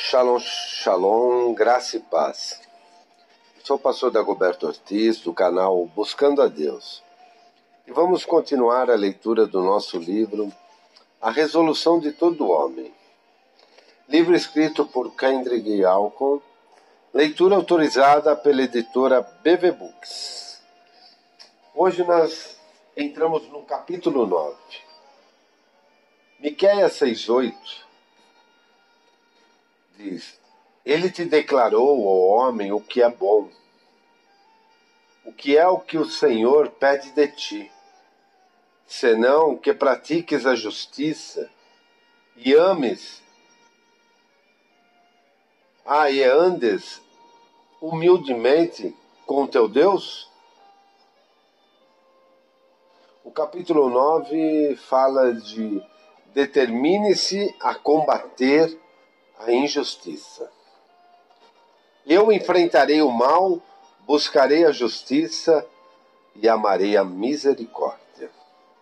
Shalom, shalom, graça e paz. Sou o pastor Dagoberto Ortiz, do canal Buscando a Deus. E vamos continuar a leitura do nosso livro, A Resolução de Todo Homem. Livro escrito por Kendrick Alcon, leitura autorizada pela editora BV Books. Hoje nós entramos no capítulo 9. Miqueias 6,8 diz: Ele te declarou, ó homem, o que é bom, o que é o que o Senhor pede de ti, senão que pratiques a justiça e ames, e andes humildemente com teu Deus? O capítulo 9 fala de determine-se a combater a injustiça. Eu enfrentarei o mal, buscarei a justiça e amarei a misericórdia.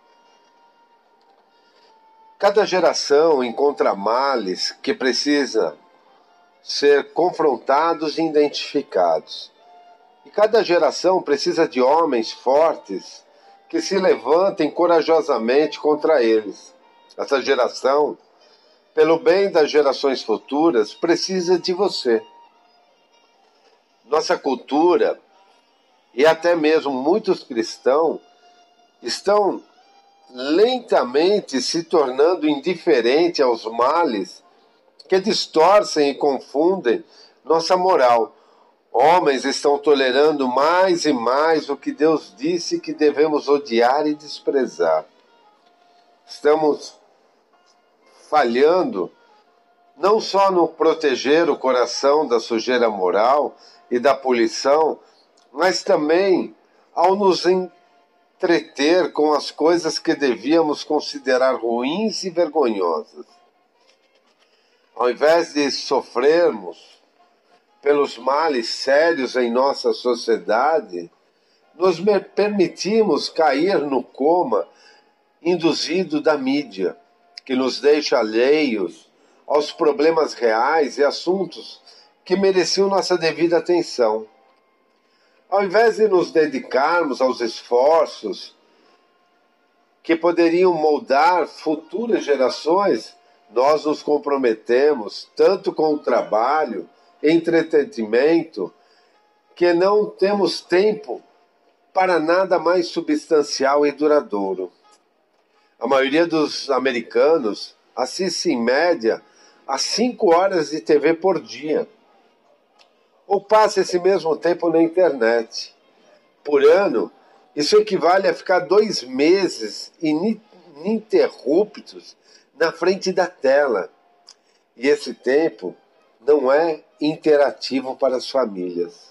Cada geração encontra males que precisam ser confrontados e identificados. E cada geração precisa de homens fortes que se levantem corajosamente contra eles. Essa geração, pelo bem das gerações futuras, precisa de você. Nossa cultura, e até mesmo muitos cristãos, estão lentamente se tornando indiferentes aos males que distorcem e confundem nossa moral. Homens estão tolerando mais e mais o que Deus disse que devemos odiar e desprezar. Estamos falhando não só no proteger o coração da sujeira moral e da poluição, mas também ao nos entreter com as coisas que devíamos considerar ruins e vergonhosas. Ao invés de sofrermos pelos males sérios em nossa sociedade, nos permitimos cair no coma induzido da mídia, que nos deixa alheios aos problemas reais e assuntos que mereciam nossa devida atenção. Ao invés de nos dedicarmos aos esforços que poderiam moldar futuras gerações, nós nos comprometemos tanto com o trabalho, entretenimento, que não temos tempo para nada mais substancial e duradouro. A maioria dos americanos assiste em média a 5 horas de TV por dia, ou passa esse mesmo tempo na internet. Por ano, isso equivale a ficar 2 meses ininterruptos na frente da tela. E esse tempo não é interativo para as famílias.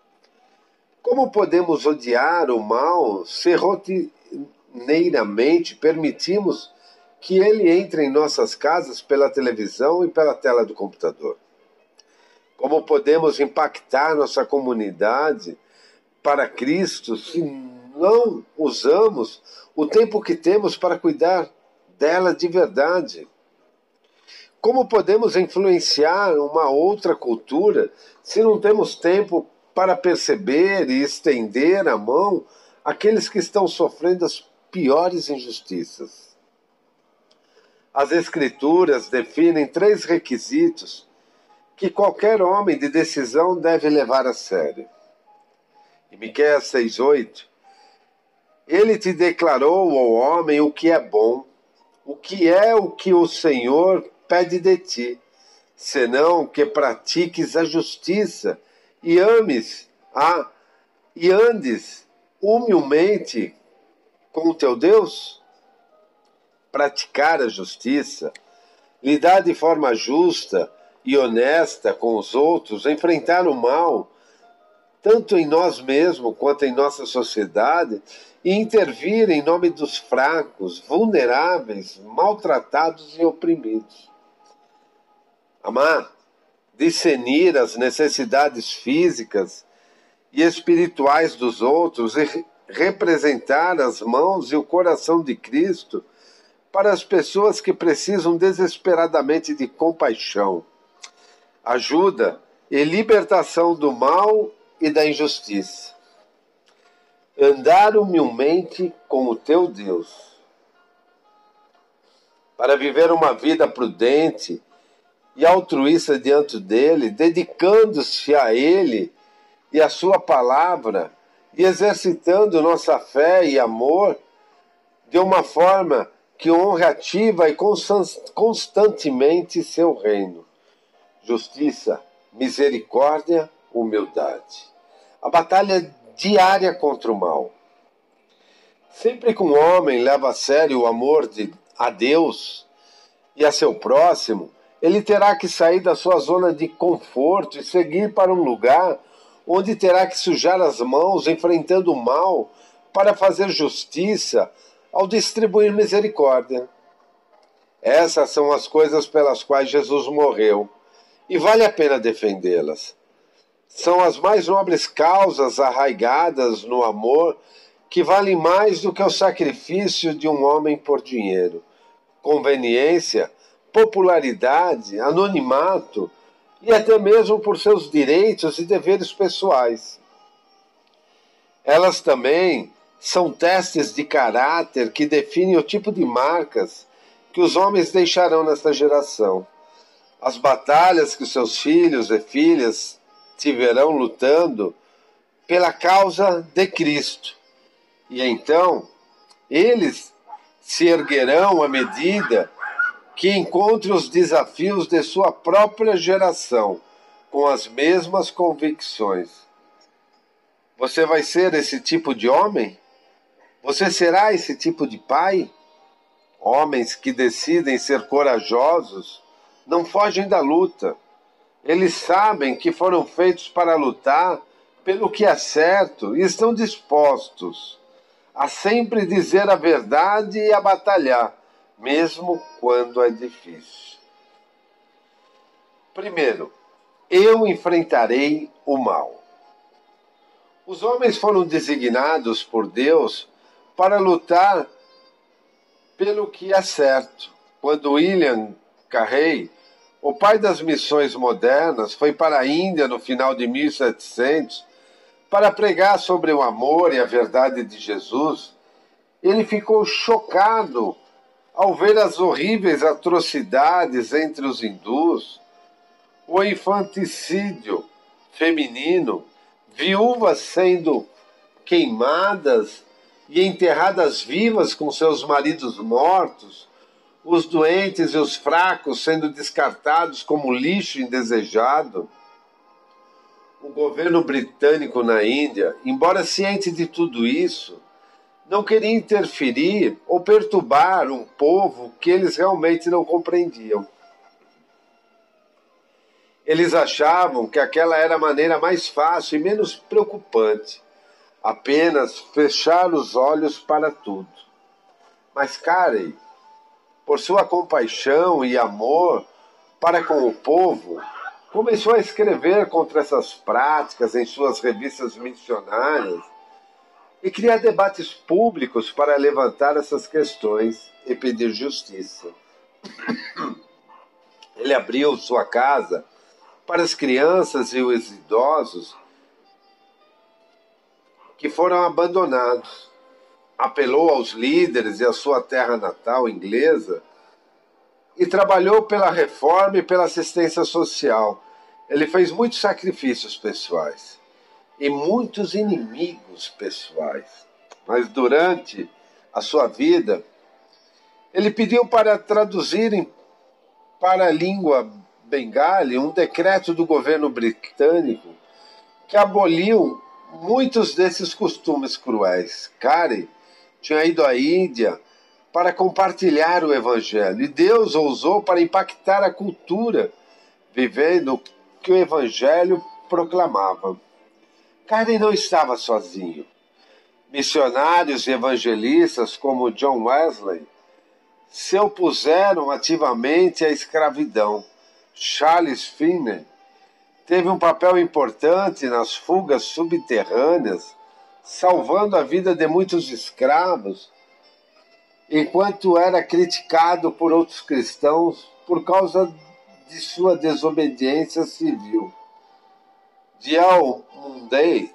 Como podemos odiar o mal se rotineiramente permitimos que ele entre em nossas casas pela televisão e pela tela do computador? Como podemos impactar nossa comunidade para Cristo se não usamos o tempo que temos para cuidar dela de verdade? Como podemos influenciar uma outra cultura se não temos tempo para perceber e estender a mão àqueles que estão sofrendo as piores injustiças? As Escrituras definem 3 requisitos que qualquer homem de decisão deve levar a sério. Em Miqueias 6,8, Ele te declarou, ó homem, o que é bom, o que é o que o Senhor pede de ti, senão que pratiques a justiça e e andes humildemente com o teu Deus. Praticar a justiça, lidar de forma justa e honesta com os outros, enfrentar o mal, tanto em nós mesmos quanto em nossa sociedade, e intervir em nome dos fracos, vulneráveis, maltratados e oprimidos. Amar, discernir as necessidades físicas e espirituais dos outros e representar as mãos e o coração de Cristo para as pessoas que precisam desesperadamente de compaixão. ajuda e libertação do mal e da injustiça. Andar humildemente com o teu Deus, para viver uma vida prudente e altruísta diante dele, dedicando-se a ele e a sua palavra e exercitando nossa fé e amor de uma forma que honre ativa e constantemente seu reino. Justiça, misericórdia, humildade. A batalha diária contra o mal. Sempre que um homem leva a sério o amor a Deus e a seu próximo, ele terá que sair da sua zona de conforto e seguir para um lugar onde terá que sujar as mãos enfrentando o mal para fazer justiça ao distribuir misericórdia. Essas são as coisas pelas quais Jesus morreu e vale a pena defendê-las. São as mais nobres causas arraigadas no amor que valem mais do que o sacrifício de um homem por dinheiro, conveniência, popularidade, anonimato e até mesmo por seus direitos e deveres pessoais. Elas também são testes de caráter que definem o tipo de marcas que os homens deixarão nesta geração. As batalhas que seus filhos e filhas tiverão lutando pela causa de Cristo. E então, eles se erguerão à medida que encontrem os desafios de sua própria geração, com as mesmas convicções. Você vai ser esse tipo de homem? Você será esse tipo de pai? Homens que decidem ser corajosos não fogem da luta. Eles sabem que foram feitos para lutar pelo que é certo e estão dispostos a sempre dizer a verdade e a batalhar, mesmo quando é difícil. Primeiro, eu enfrentarei o mal. Os homens foram designados por Deus para lutar pelo que é certo. Quando William Carey, o pai das missões modernas, foi para a Índia no final de 1700 para pregar sobre o amor e a verdade de Jesus, ele ficou chocado ao ver as horríveis atrocidades entre os hindus, o infanticídio feminino, viúvas sendo queimadas e enterradas vivas com seus maridos mortos, os doentes e os fracos sendo descartados como lixo indesejado. O governo britânico na Índia, embora ciente de tudo isso, não queria interferir ou perturbar um povo que eles realmente não compreendiam. Eles achavam que aquela era a maneira mais fácil e menos preocupante, apenas fechar os olhos para tudo. Mas Carey, por sua compaixão e amor para com o povo, começou a escrever contra essas práticas em suas revistas missionárias e criar debates públicos para levantar essas questões e pedir justiça. Ele abriu sua casa para as crianças e os idosos que foram abandonados. Apelou aos líderes e à sua terra natal inglesa e trabalhou pela reforma e pela assistência social. Ele fez muitos sacrifícios pessoais e muitos inimigos pessoais. Mas durante a sua vida, ele pediu para traduzirem para a língua bengali um decreto do governo britânico que aboliu muitos desses costumes cruéis. Carey tinha ido à Índia para compartilhar o Evangelho. E Deus o usou para impactar a cultura, vivendo o que o Evangelho proclamava. Carey não estava sozinho. Missionários e evangelistas como John Wesley se opuseram ativamente à escravidão. Charles Finney teve um papel importante nas fugas subterrâneas, salvando a vida de muitos escravos, enquanto era criticado por outros cristãos por causa de sua desobediência civil. Dial Mundey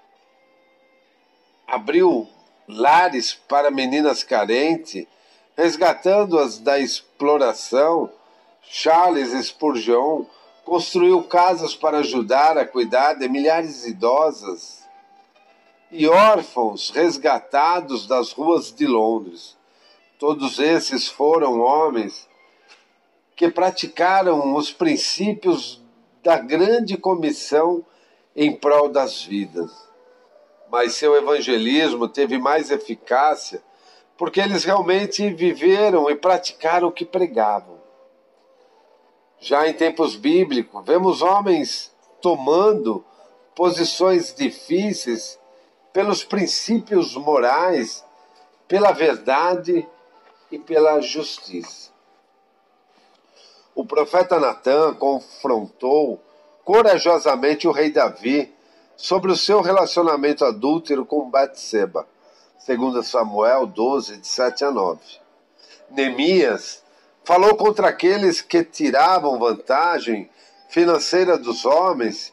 abriu lares para meninas carentes, resgatando-as da exploração. Charles Spurgeon construiu casas para ajudar a cuidar de milhares de idosas e órfãos resgatados das ruas de Londres. Todos esses foram homens que praticaram os princípios da grande comissão em prol das vidas. Mas seu evangelismo teve mais eficácia porque eles realmente viveram e praticaram o que pregavam. Já em tempos bíblicos, vemos homens tomando posições difíceis pelos princípios morais, pela verdade e pela justiça. O profeta Natã confrontou corajosamente o rei Davi sobre o seu relacionamento adúltero com Batseba, segundo Samuel 12, de 7 a 9. Neemias falou contra aqueles que tiravam vantagem financeira dos homens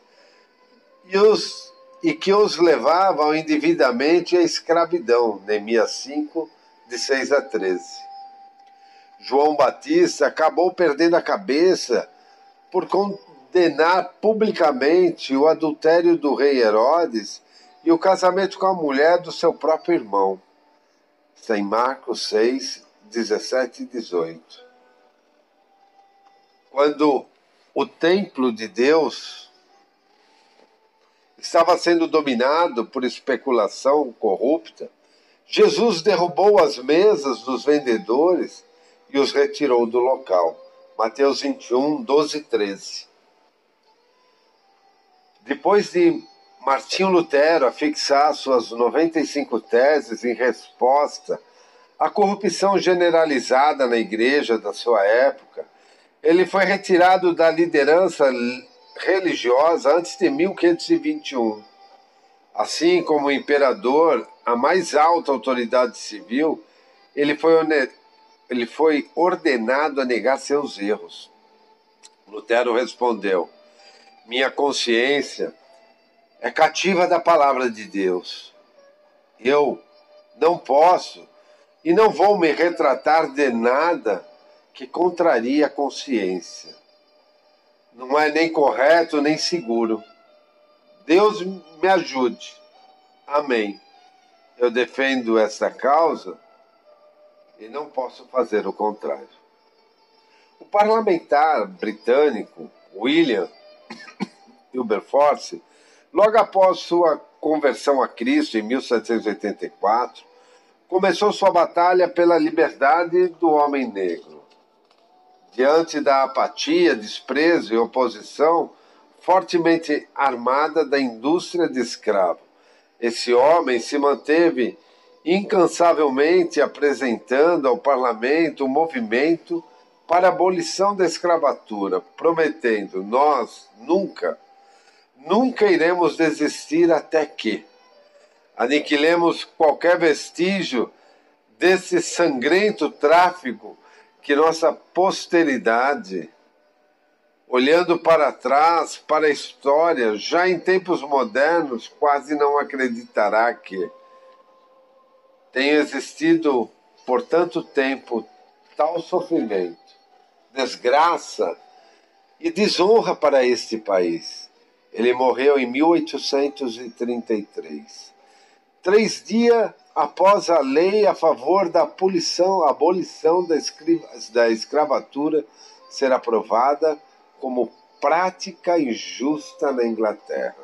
e que os levavam indevidamente à escravidão. Neemias 5, de 6 a 13. João Batista acabou perdendo a cabeça por condenar publicamente o adultério do rei Herodes e o casamento com a mulher do seu próprio irmão. Está em Marcos 6, 17 e 18. Quando o templo de Deus estava sendo dominado por especulação corrupta, Jesus derrubou as mesas dos vendedores e os retirou do local. Mateus 21, 12 e 13. Depois de Martinho Lutero afixar suas 95 teses em resposta à corrupção generalizada na igreja da sua época, ele foi retirado da liderança religiosa antes de 1521. Assim como o imperador, a mais alta autoridade civil, ele foi ordenado a negar seus erros. Lutero respondeu: minha consciência é cativa da palavra de Deus. Eu não posso e não vou me retratar de nada que contraria a consciência. Não é nem correto nem seguro. Deus me ajude. Amém. Eu defendo esta causa e não posso fazer o contrário. O parlamentar britânico William Wilberforce, logo após sua conversão a Cristo em 1784, começou sua batalha pela liberdade do homem negro. Diante da apatia, desprezo e oposição fortemente armada da indústria de escravo, esse homem se manteve incansavelmente apresentando ao parlamento um movimento para a abolição da escravatura, prometendo: nós nunca iremos desistir até que aniquilemos qualquer vestígio desse sangrento tráfico que nossa posteridade, olhando para trás, para a história, já em tempos modernos, quase não acreditará que tenha existido por tanto tempo tal sofrimento, desgraça e desonra para este país. Ele morreu em 1833. 3 dias após a lei a favor da abolição da escravatura ser aprovada como prática injusta na Inglaterra.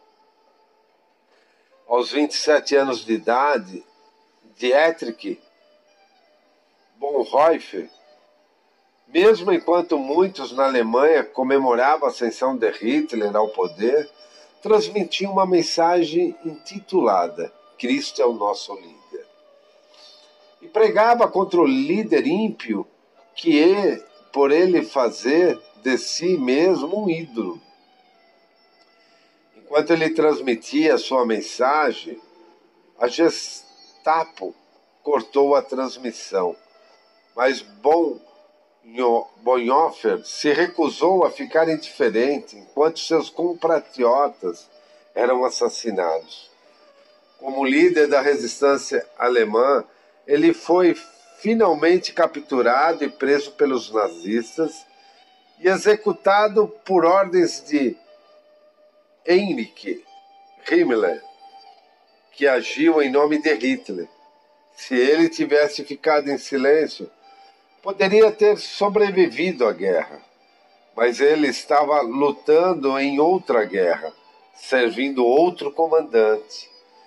Aos 27 anos de idade, Dietrich Bonhoeffer, mesmo enquanto muitos na Alemanha comemoravam a ascensão de Hitler ao poder, transmitia uma mensagem intitulada Cristo é o nosso líder. E pregava contra o líder ímpio que por ele fazer de si mesmo um ídolo. Enquanto ele transmitia a sua mensagem, a Gestapo cortou a transmissão. Mas Bonhoeffer Bonhoeffer se recusou a ficar indiferente enquanto seus compatriotas eram assassinados. Como líder da resistência alemã, ele foi finalmente capturado e preso pelos nazistas e executado por ordens de Heinrich Himmler, que agiu em nome de Hitler. Se ele tivesse ficado em silêncio, poderia ter sobrevivido à guerra, mas ele estava lutando em outra guerra, servindo outro comandante.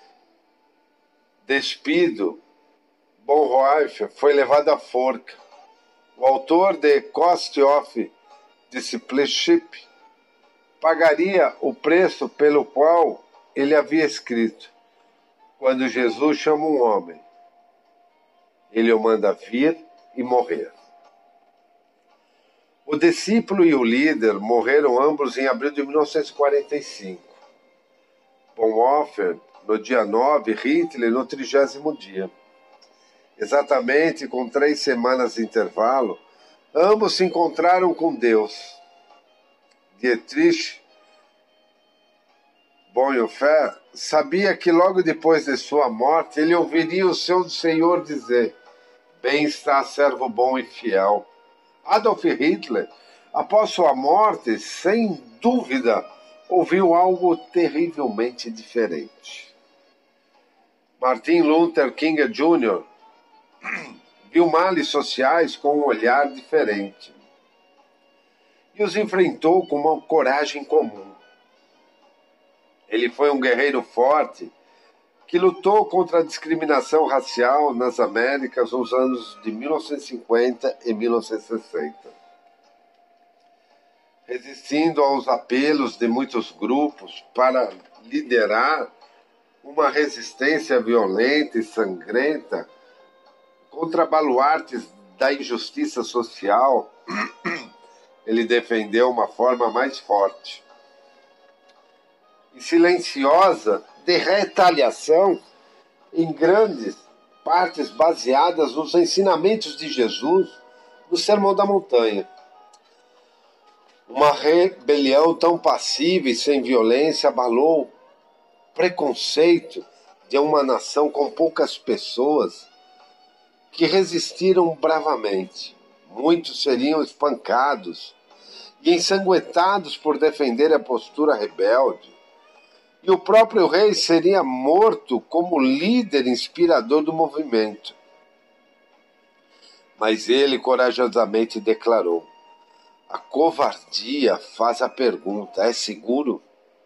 Despido, Bonhoeffer foi levado à forca. O autor de Cost of Discipleship pagaria o preço pelo qual ele havia escrito: quando Jesus chama um homem, ele o manda vir e morrer. O discípulo e o líder morreram ambos em abril de 1945. Bonhoeffer no dia 9, Hitler no 30º dia. Exatamente com 3 semanas de intervalo, ambos se encontraram com Deus. Dietrich Bonhoeffer sabia que logo depois de sua morte ele ouviria o seu Senhor dizer: bem está, servo bom e fiel. Adolf Hitler, após sua morte, sem dúvida, ouviu algo terrivelmente diferente. Martin Luther King Jr. viu males sociais com um olhar diferente e os enfrentou com uma coragem comum. Ele foi um guerreiro forte que lutou contra a discriminação racial nas Américas nos anos de 1950 e 1960. Resistindo aos apelos de muitos grupos para liderar uma resistência violenta e sangrenta contra baluartes da injustiça social, ele defendeu uma forma mais forte e silenciosa de retaliação, em grandes partes baseadas nos ensinamentos de Jesus no Sermão da Montanha. Uma rebelião tão passiva e sem violência abalou o preconceito de uma nação com poucas pessoas que resistiram bravamente. Muitos seriam espancados e ensanguentados por defender a postura rebelde, e o próprio rei seria morto como líder inspirador do movimento. Mas ele corajosamente declarou: a covardia faz a pergunta: é seguro?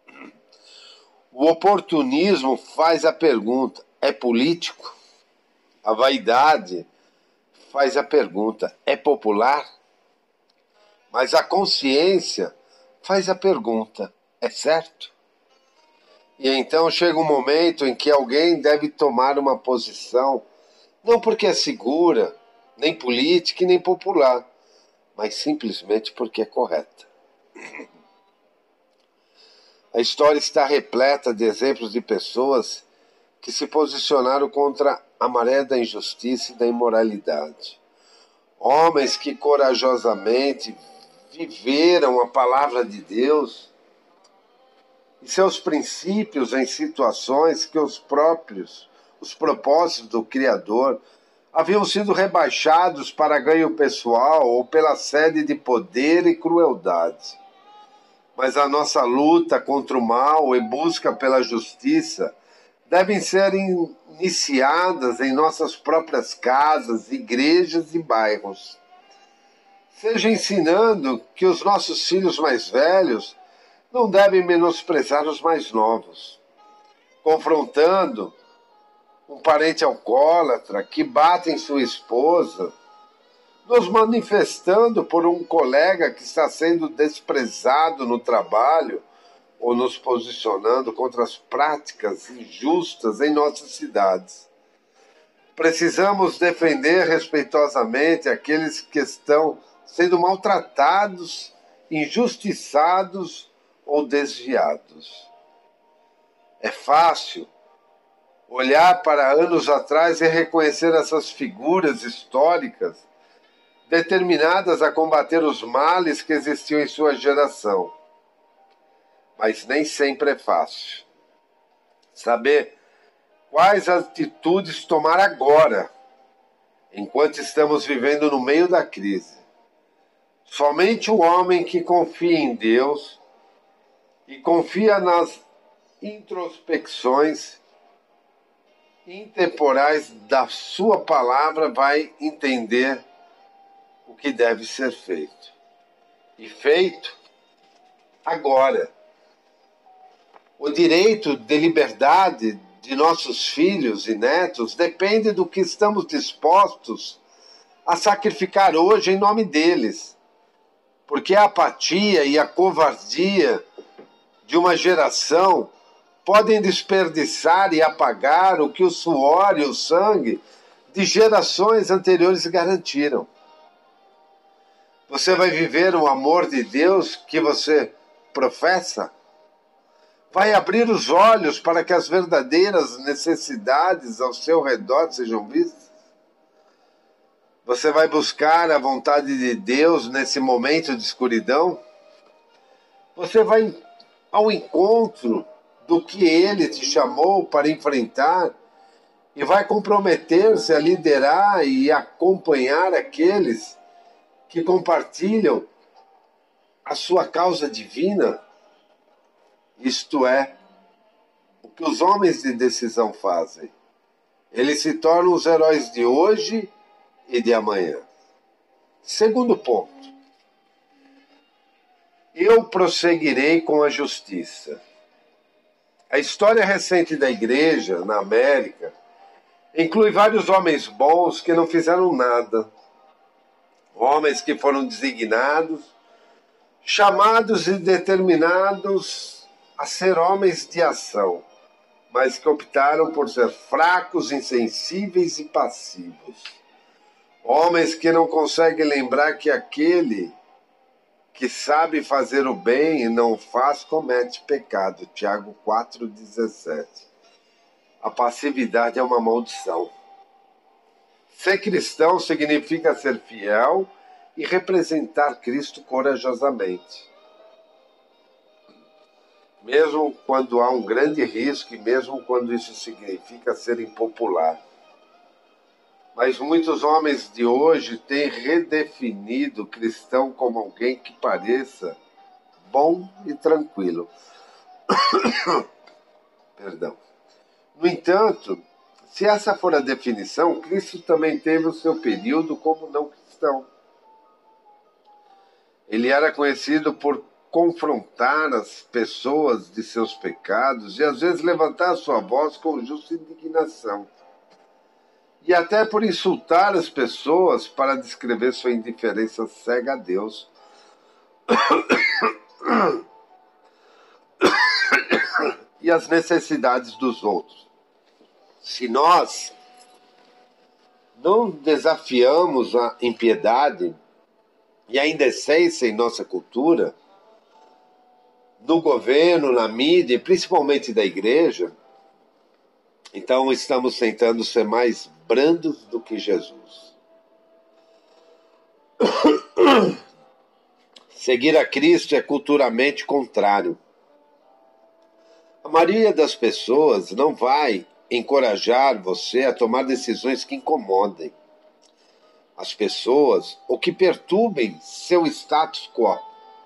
O oportunismo faz a pergunta: é político? A vaidade faz a pergunta: é popular? Mas a consciência faz a pergunta: é certo? E então chega um momento em que alguém deve tomar uma posição, não porque é segura, nem política e nem popular, mas simplesmente porque é correta. A história está repleta de exemplos de pessoas que se posicionaram contra a maré da injustiça e da imoralidade. Homens que corajosamente viveram a palavra de Deus e seus princípios em situações que os propósitos do Criador haviam sido rebaixados para ganho pessoal ou pela sede de poder e crueldade. Mas a nossa luta contra o mal e busca pela justiça devem ser iniciadas em nossas próprias casas, igrejas e bairros. Seja ensinando que os nossos filhos mais velhos não devem menosprezar os mais novos, confrontando um parente alcoólatra que bate em sua esposa, nos manifestando por um colega que está sendo desprezado no trabalho ou nos posicionando contra as práticas injustas em nossas cidades. Precisamos defender respeitosamente aqueles que estão sendo maltratados, injustiçados ou desviados. É fácil olhar para anos atrás e reconhecer essas figuras históricas determinadas a combater os males que existiam em sua geração. Mas nem sempre é fácil saber quais atitudes tomar agora, enquanto estamos vivendo no meio da crise. Somente o homem que confia em Deus e confia nas introspecções intemporais da sua palavra vai entender o que deve ser feito. E feito agora. O direito de liberdade de nossos filhos e netos depende do que estamos dispostos a sacrificar hoje em nome deles. Porque a apatia e a covardia de uma geração podem desperdiçar e apagar o que o suor e o sangue de gerações anteriores garantiram. Você vai viver o amor de Deus que você professa? Vai abrir os olhos para que as verdadeiras necessidades ao seu redor sejam vistas? Você vai buscar a vontade de Deus nesse momento de escuridão? Você vai ao encontro do que Ele te chamou para enfrentar e vai comprometer-se a liderar e acompanhar aqueles que compartilham a sua causa divina? Isto é o que os homens de decisão fazem. Eles se tornam os heróis de hoje e de amanhã. Segundo ponto. Eu prosseguirei com a justiça. A história recente da igreja na América inclui vários homens bons que não fizeram nada. Homens que foram designados, chamados e determinados a ser homens de ação, mas que optaram por ser fracos, insensíveis e passivos. Homens que não conseguem lembrar que aquele que sabe fazer o bem e não faz, comete pecado. Tiago 4,17. A passividade é uma maldição. Ser cristão significa ser fiel e representar Cristo corajosamente. Mesmo quando há um grande risco e mesmo quando isso significa ser impopular. Mas muitos homens de hoje têm redefinido o cristão como alguém que pareça bom e tranquilo. Perdão. No entanto, se essa for a definição, Cristo também teve o seu período como não cristão. Ele era conhecido por confrontar as pessoas de seus pecados e às vezes levantar sua voz com justa indignação. E até por insultar as pessoas para descrever sua indiferença cega a Deus. E as necessidades dos outros. Se nós não desafiamos a impiedade e a indecência em nossa cultura, no governo, na mídia e principalmente da igreja, então estamos tentando ser mais brandos do que Jesus. Seguir a Cristo é culturalmente contrário. A maioria das pessoas não vai encorajar você a tomar decisões que incomodem as pessoas ou que perturbem seu status quo.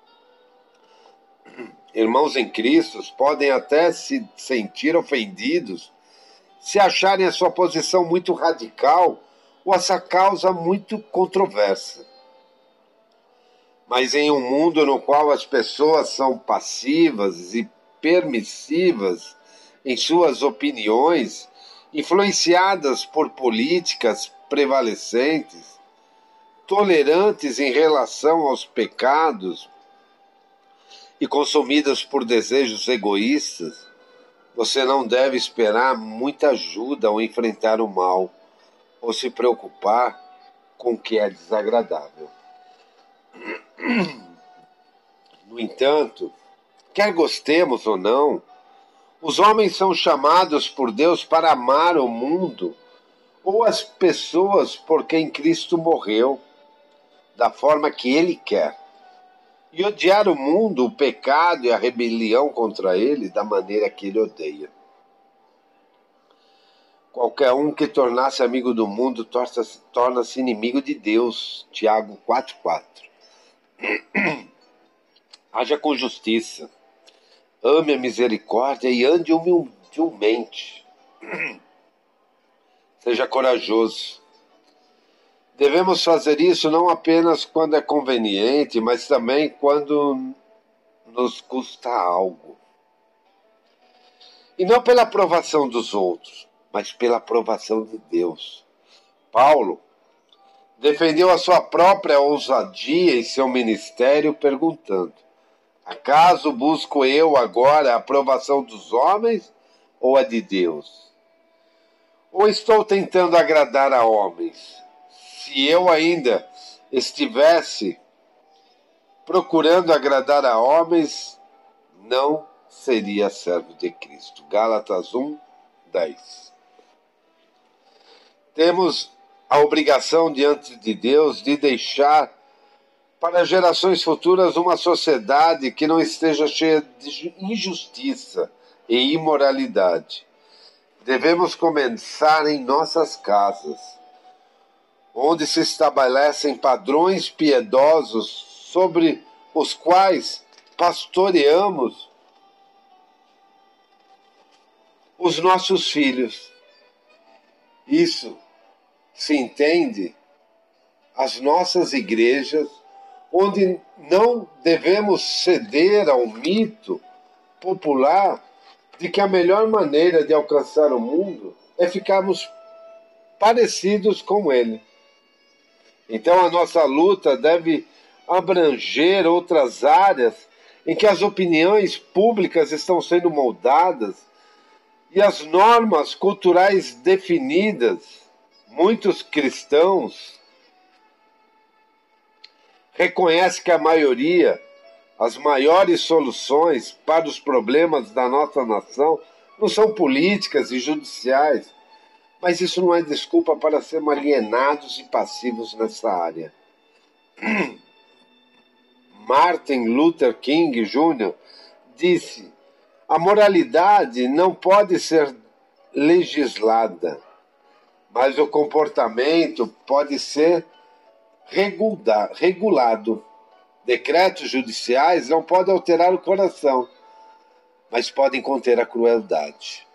Irmãos em Cristo podem até se sentir ofendidos se acharem a sua posição muito radical ou essa causa muito controversa. Mas em um mundo no qual as pessoas são passivas e permissivas em suas opiniões, influenciadas por políticas prevalecentes, tolerantes em relação aos pecados e consumidas por desejos egoístas, você não deve esperar muita ajuda ao enfrentar o mal ou se preocupar com o que é desagradável. No entanto, quer gostemos ou não, os homens são chamados por Deus para amar o mundo ou as pessoas por quem Cristo morreu. da forma que ele quer, e odiar o mundo, o pecado e a rebelião contra ele da maneira que ele odeia. Qualquer um que tornar-se amigo do mundo torna-se inimigo de Deus. Tiago 4,4. Haja com justiça, ame a misericórdia e ande humildemente. Seja corajoso. Devemos fazer isso não apenas quando é conveniente, mas também quando nos custa algo. E não pela aprovação dos outros, mas pela aprovação de Deus. Paulo defendeu a sua própria ousadia em seu ministério, perguntando: acaso busco eu agora a aprovação dos homens ou a de Deus? Ou estou tentando agradar a homens? Se eu ainda estivesse procurando agradar a homens, não seria servo de Cristo. Gálatas 1:10. Temos a obrigação diante de Deus de deixar para gerações futuras uma sociedade que não esteja cheia de injustiça e imoralidade. Devemos começar em nossas casas, onde se estabelecem padrões piedosos sobre os quais pastoreamos os nossos filhos. Isso se entende as nossas igrejas, onde não devemos ceder ao mito popular de que a melhor maneira de alcançar o mundo é ficarmos parecidos com ele. Então a nossa luta deve abranger outras áreas em que as opiniões públicas estão sendo moldadas e as normas culturais definidas. Muitos cristãos reconhecem que a maioria, as maiores soluções para os problemas da nossa nação não são políticas e judiciais, mas isso não é desculpa para sermos alienados e passivos nessa área. Martin Luther King Jr. disse: a moralidade não pode ser legislada, mas o comportamento pode ser regulado. Decretos judiciais não podem alterar o coração, mas podem conter a crueldade.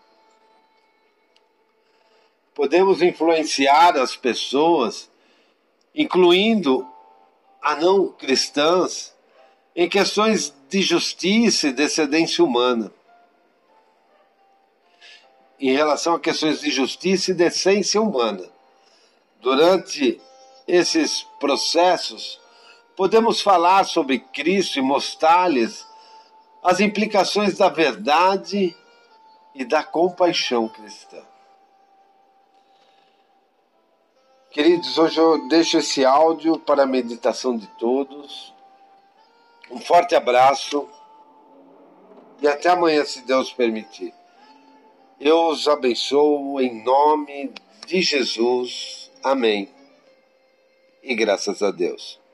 Podemos influenciar as pessoas, incluindo a não cristãs, em questões de justiça e decadência humana. Em relação a questões de justiça e decência humana. Durante esses processos, podemos falar sobre Cristo e mostrar-lhes as implicações da verdade e da compaixão cristã. Queridos, hoje eu deixo esse áudio para a meditação de todos. Um forte abraço e até amanhã, se Deus permitir. Eu os abençoo em nome de Jesus. Amém. E graças a Deus.